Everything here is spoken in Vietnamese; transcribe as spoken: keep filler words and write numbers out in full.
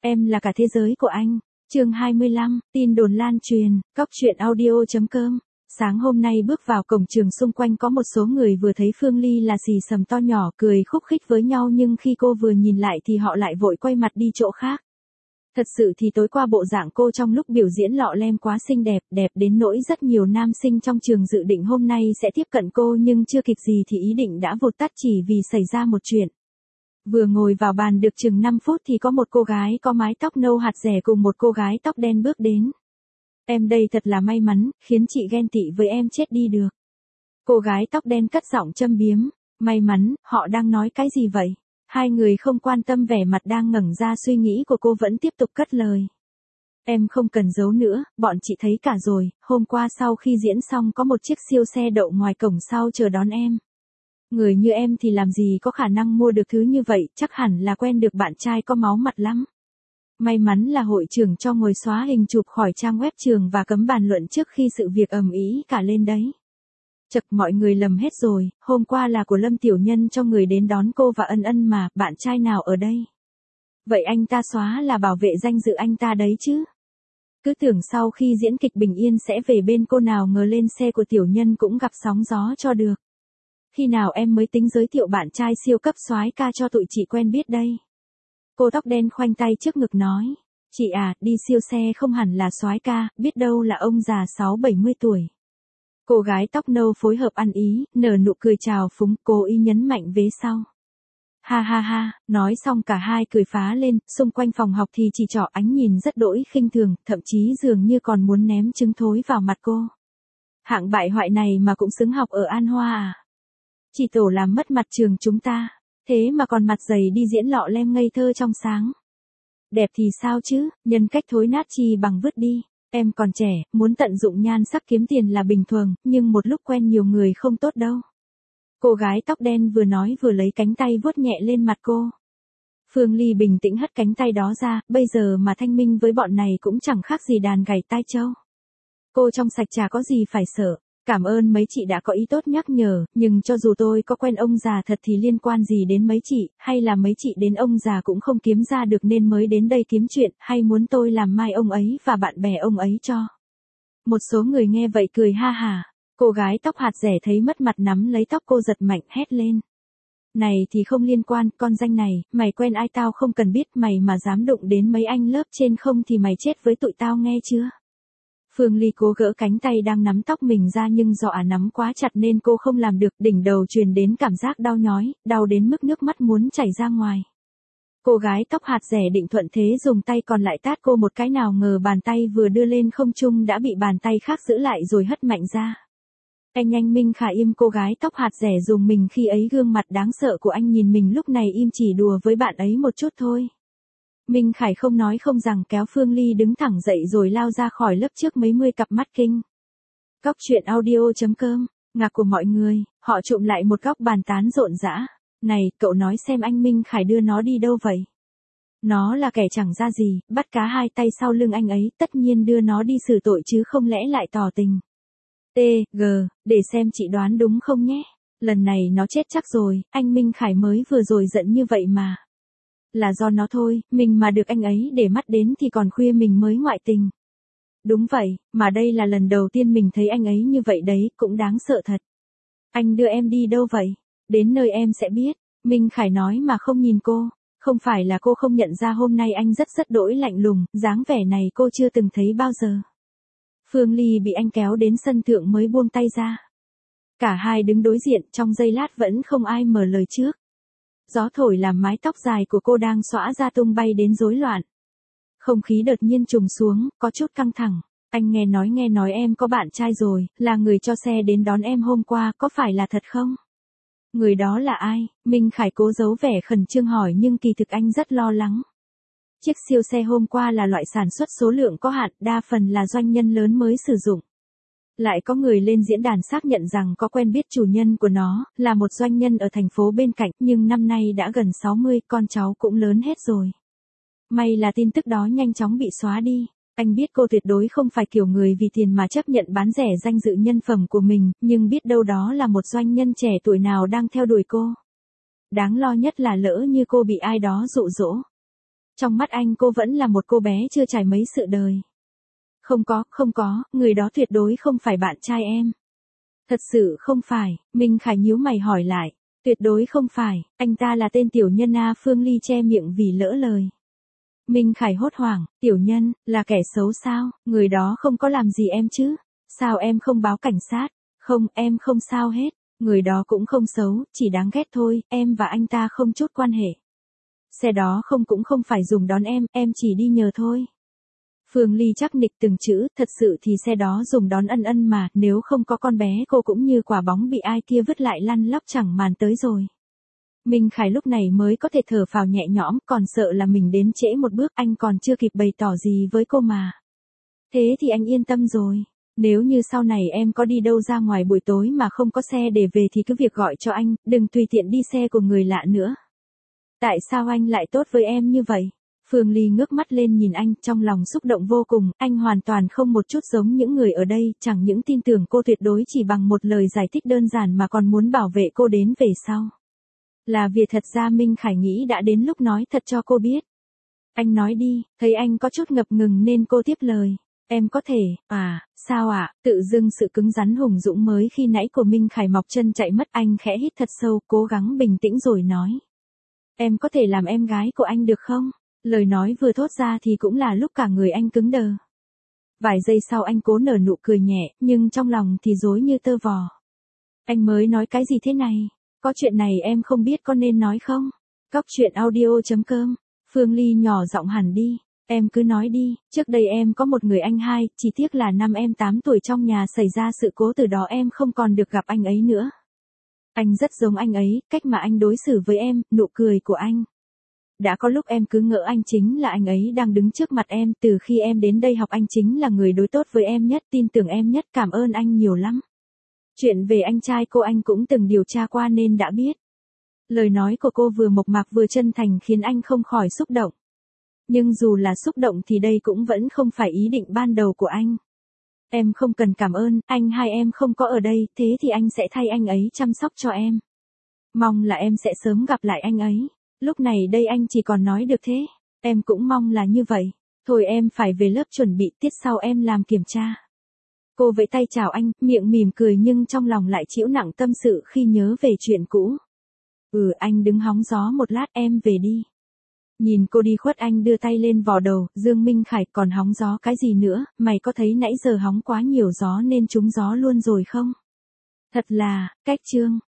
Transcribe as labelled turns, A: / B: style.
A: Em là cả thế giới của anh. Chương hai mươi lăm, tin đồn lan truyền, cóc truyện audio.com. Sáng hôm nay bước vào cổng trường, xung quanh có một số người vừa thấy Phương Ly là xì xầm to nhỏ cười khúc khích với nhau, nhưng khi cô vừa nhìn lại thì họ lại vội quay mặt đi chỗ khác. Thật sự thì tối qua bộ dạng cô trong lúc biểu diễn lọ lem quá xinh đẹp, đẹp đến nỗi rất nhiều nam sinh trong trường dự định hôm nay sẽ tiếp cận cô, nhưng chưa kịp gì thì ý định đã vụt tắt chỉ vì xảy ra một chuyện. Vừa ngồi vào bàn được chừng năm phút thì có một cô gái có mái tóc nâu hạt rẻ cùng một cô gái tóc đen bước đến. Em đây thật là may mắn, khiến chị ghen tị với em chết đi được. Cô gái tóc đen cất giọng châm biếm. May mắn, họ đang nói cái gì vậy? Hai người không quan tâm vẻ mặt đang ngẩng ra suy nghĩ của cô vẫn tiếp tục cất lời. Em không cần giấu nữa, bọn chị thấy cả rồi, hôm qua sau khi diễn xong có một chiếc siêu xe đậu ngoài cổng sau chờ đón em. Người như em thì làm gì có khả năng mua được thứ như vậy, chắc hẳn là quen được bạn trai có máu mặt lắm. May mắn là hội trưởng cho ngồi xóa hình chụp khỏi trang web trường và cấm bàn luận trước khi sự việc ầm ĩ cả lên đấy. Chật, mọi người lầm hết rồi, hôm qua là của Lâm Tiểu Nhân cho người đến đón cô và Ân Ân mà, bạn trai nào ở đây? Vậy anh ta xóa là bảo vệ danh dự anh ta đấy chứ? Cứ tưởng sau khi diễn kịch bình yên sẽ về bên cô, nào ngờ lên xe của Tiểu Nhân cũng gặp sóng gió cho được. Khi nào em mới tính giới thiệu bạn trai siêu cấp soái ca cho tụi chị quen biết đây? Cô tóc đen khoanh tay trước ngực nói. Chị à, đi siêu xe không hẳn là soái ca, biết đâu là ông già sáu bảy mươi tuổi. Cô gái tóc nâu phối hợp ăn ý, nở nụ cười chào phúng, cố ý nhấn mạnh vế sau. Ha ha ha, nói xong cả hai cười phá lên, xung quanh phòng học thì chỉ trỏ ánh nhìn rất đỗi khinh thường, thậm chí dường như còn muốn ném trứng thối vào mặt cô. Hạng bại hoại này mà cũng xứng học ở An Hoa à? Chỉ tổ làm mất mặt trường chúng ta, thế mà còn mặt dày đi diễn lọ lem ngây thơ trong sáng. Đẹp thì sao chứ, nhân cách thối nát chi bằng vứt đi. Em còn trẻ, muốn tận dụng nhan sắc kiếm tiền là bình thường, nhưng một lúc quen nhiều người không tốt đâu. Cô gái tóc đen vừa nói vừa lấy cánh tay vuốt nhẹ lên mặt cô. Phương Ly bình tĩnh hất cánh tay đó ra, bây giờ mà thanh minh với bọn này cũng chẳng khác gì đàn gảy tai trâu. Cô trong sạch chả có gì phải sợ. Cảm ơn mấy chị đã có ý tốt nhắc nhở, nhưng cho dù tôi có quen ông già thật thì liên quan gì đến mấy chị, hay là mấy chị đến ông già cũng không kiếm ra được nên mới đến đây kiếm chuyện, hay muốn tôi làm mai ông ấy và bạn bè ông ấy cho. Một số người nghe vậy cười ha hả. Cô gái tóc hạt rẻ thấy mất mặt nắm lấy tóc cô giật mạnh hét lên. Này thì không liên quan, con danh này, mày quen ai tao không cần biết, mày mà dám đụng đến mấy anh lớp trên không thì mày chết với tụi tao nghe chưa? Phương Ly cố gỡ cánh tay đang nắm tóc mình ra, nhưng do ả nắm quá chặt nên cô không làm được, đỉnh đầu truyền đến cảm giác đau nhói, đau đến mức nước mắt muốn chảy ra ngoài. Cô gái tóc hạt rẻ định thuận thế dùng tay còn lại tát cô một cái, nào ngờ bàn tay vừa đưa lên không trung đã bị bàn tay khác giữ lại rồi hất mạnh ra. Anh nhanh Minh Khả im, cô gái tóc hạt rẻ dùng mình khi ấy, gương mặt đáng sợ của anh nhìn mình lúc này im chỉ đùa với bạn ấy một chút thôi. Minh Khải không nói không rằng kéo Phương Ly đứng thẳng dậy rồi lao ra khỏi lớp trước mấy mươi cặp mắt kinh. Cóc truyện audio.com, ngạc của mọi người, họ trụm lại một góc bàn tán rộn rã. Này, cậu nói xem anh Minh Khải đưa nó đi đâu vậy? Nó là kẻ chẳng ra gì, bắt cá hai tay sau lưng anh ấy, tất nhiên đưa nó đi xử tội chứ không lẽ lại tỏ tình. T, G, để xem chị đoán đúng không nhé. Lần này nó chết chắc rồi, anh Minh Khải mới vừa rồi giận như vậy mà. Là do nó thôi, mình mà được anh ấy để mắt đến thì còn khuya mình mới ngoại tình. Đúng vậy, mà đây là lần đầu tiên mình thấy anh ấy như vậy đấy, cũng đáng sợ thật. Anh đưa em đi đâu vậy? Đến nơi em sẽ biết. Minh Khải nói mà không nhìn cô. Không phải là cô không nhận ra hôm nay anh rất rất đỗi lạnh lùng, dáng vẻ này cô chưa từng thấy bao giờ. Phương Ly bị anh kéo đến sân thượng mới buông tay ra. Cả hai đứng đối diện, trong giây lát vẫn không ai mở lời trước. Gió thổi làm mái tóc dài của cô đang xõa ra tung bay đến rối loạn. Không khí đột nhiên trùng xuống, có chút căng thẳng. Anh nghe nói nghe nói em có bạn trai rồi, là người cho xe đến đón em hôm qua, có phải là thật không? Người đó là ai? Minh Khải cố giấu vẻ khẩn trương hỏi, nhưng kỳ thực anh rất lo lắng. Chiếc siêu xe hôm qua là loại sản xuất số lượng có hạn, đa phần là doanh nhân lớn mới sử dụng. Lại có người lên diễn đàn xác nhận rằng có quen biết chủ nhân của nó, là một doanh nhân ở thành phố bên cạnh, nhưng năm nay đã gần sáu mươi, con cháu cũng lớn hết rồi. May là tin tức đó nhanh chóng bị xóa đi. Anh biết cô tuyệt đối không phải kiểu người vì tiền mà chấp nhận bán rẻ danh dự nhân phẩm của mình, nhưng biết đâu đó là một doanh nhân trẻ tuổi nào đang theo đuổi cô. Đáng lo nhất là lỡ như cô bị ai đó dụ dỗ. Trong mắt anh cô vẫn là một cô bé chưa trải mấy sự đời. Không có, không có, người đó tuyệt đối không phải bạn trai em. Thật sự không phải, Minh Khải nhíu mày hỏi lại. Tuyệt đối không phải, anh ta là tên tiểu nhân A. Phương Ly che miệng vì lỡ lời. Minh Khải hốt hoảng, tiểu nhân, là kẻ xấu sao, người đó không có làm gì em chứ, sao em không báo cảnh sát, không, em không sao hết, người đó cũng không xấu, chỉ đáng ghét thôi, em và anh ta không chút quan hệ. Xe đó không cũng không phải dùng đón em, em chỉ đi nhờ thôi. Phương Ly chắc nịch từng chữ, thật sự thì xe đó dùng đón Ân Ân mà, nếu không có con bé cô cũng như quả bóng bị ai kia vứt lại lăn lóc chẳng màn tới rồi. Minh Khải lúc này mới có thể thở phào nhẹ nhõm, còn sợ là mình đến trễ một bước, anh còn chưa kịp bày tỏ gì với cô mà. Thế thì anh yên tâm rồi, nếu như sau này em có đi đâu ra ngoài buổi tối mà không có xe để về thì cứ việc gọi cho anh, đừng tùy tiện đi xe của người lạ nữa. Tại sao anh lại tốt với em như vậy? Phương Ly ngước mắt lên nhìn anh, trong lòng xúc động vô cùng, anh hoàn toàn không một chút giống những người ở đây, chẳng những tin tưởng cô tuyệt đối chỉ bằng một lời giải thích đơn giản mà còn muốn bảo vệ cô đến về sau. Là vì thật ra Minh Khải nghĩ đã đến lúc nói thật cho cô biết. Anh nói đi, thấy anh có chút ngập ngừng nên cô tiếp lời. Em có thể, à, sao ạ, à? Tự dưng sự cứng rắn hùng dũng mới khi nãy của Minh Khải mọc chân chạy mất, anh khẽ hít thật sâu, cố gắng bình tĩnh rồi nói. Em có thể làm em gái của anh được không? Lời nói vừa thốt ra thì cũng là lúc cả người anh cứng đờ. Vài giây sau anh cố nở nụ cười nhẹ, nhưng trong lòng thì rối như tơ vò. Anh mới nói cái gì thế này? Có chuyện này em không biết có nên nói không? Cóc truyện audio chấm com. Phương Ly nhỏ giọng hẳn đi. Em cứ nói đi, trước đây em có một người anh hai, chỉ tiếc là năm em tám tuổi trong nhà xảy ra sự cố, từ đó em không còn được gặp anh ấy nữa. Anh rất giống anh ấy, cách mà anh đối xử với em, nụ cười của anh. Đã có lúc em cứ ngỡ anh chính là anh ấy đang đứng trước mặt em, từ khi em đến đây học anh chính là người đối tốt với em nhất, tin tưởng em nhất, cảm ơn anh nhiều lắm. Chuyện về anh trai cô anh cũng từng điều tra qua nên đã biết. Lời nói của cô vừa mộc mạc vừa chân thành khiến anh không khỏi xúc động. Nhưng dù là xúc động thì đây cũng vẫn không phải ý định ban đầu của anh. Em không cần cảm ơn, anh hai em không có ở đây, thế thì anh sẽ thay anh ấy chăm sóc cho em. Mong là em sẽ sớm gặp lại anh ấy. Lúc này đây anh chỉ còn nói được thế. Em cũng mong là như vậy. Thôi em phải về lớp chuẩn bị, tiết sau em làm kiểm tra. Cô vẫy tay chào anh, miệng mỉm cười nhưng trong lòng lại chịu nặng tâm sự khi nhớ về chuyện cũ. Ừ, anh đứng hóng gió một lát, em về đi. Nhìn cô đi khuất anh đưa tay lên vò đầu, Dương Minh Khải, còn hóng gió cái gì nữa, mày có thấy nãy giờ hóng quá nhiều gió nên trúng gió luôn rồi không? Thật là, cách chương.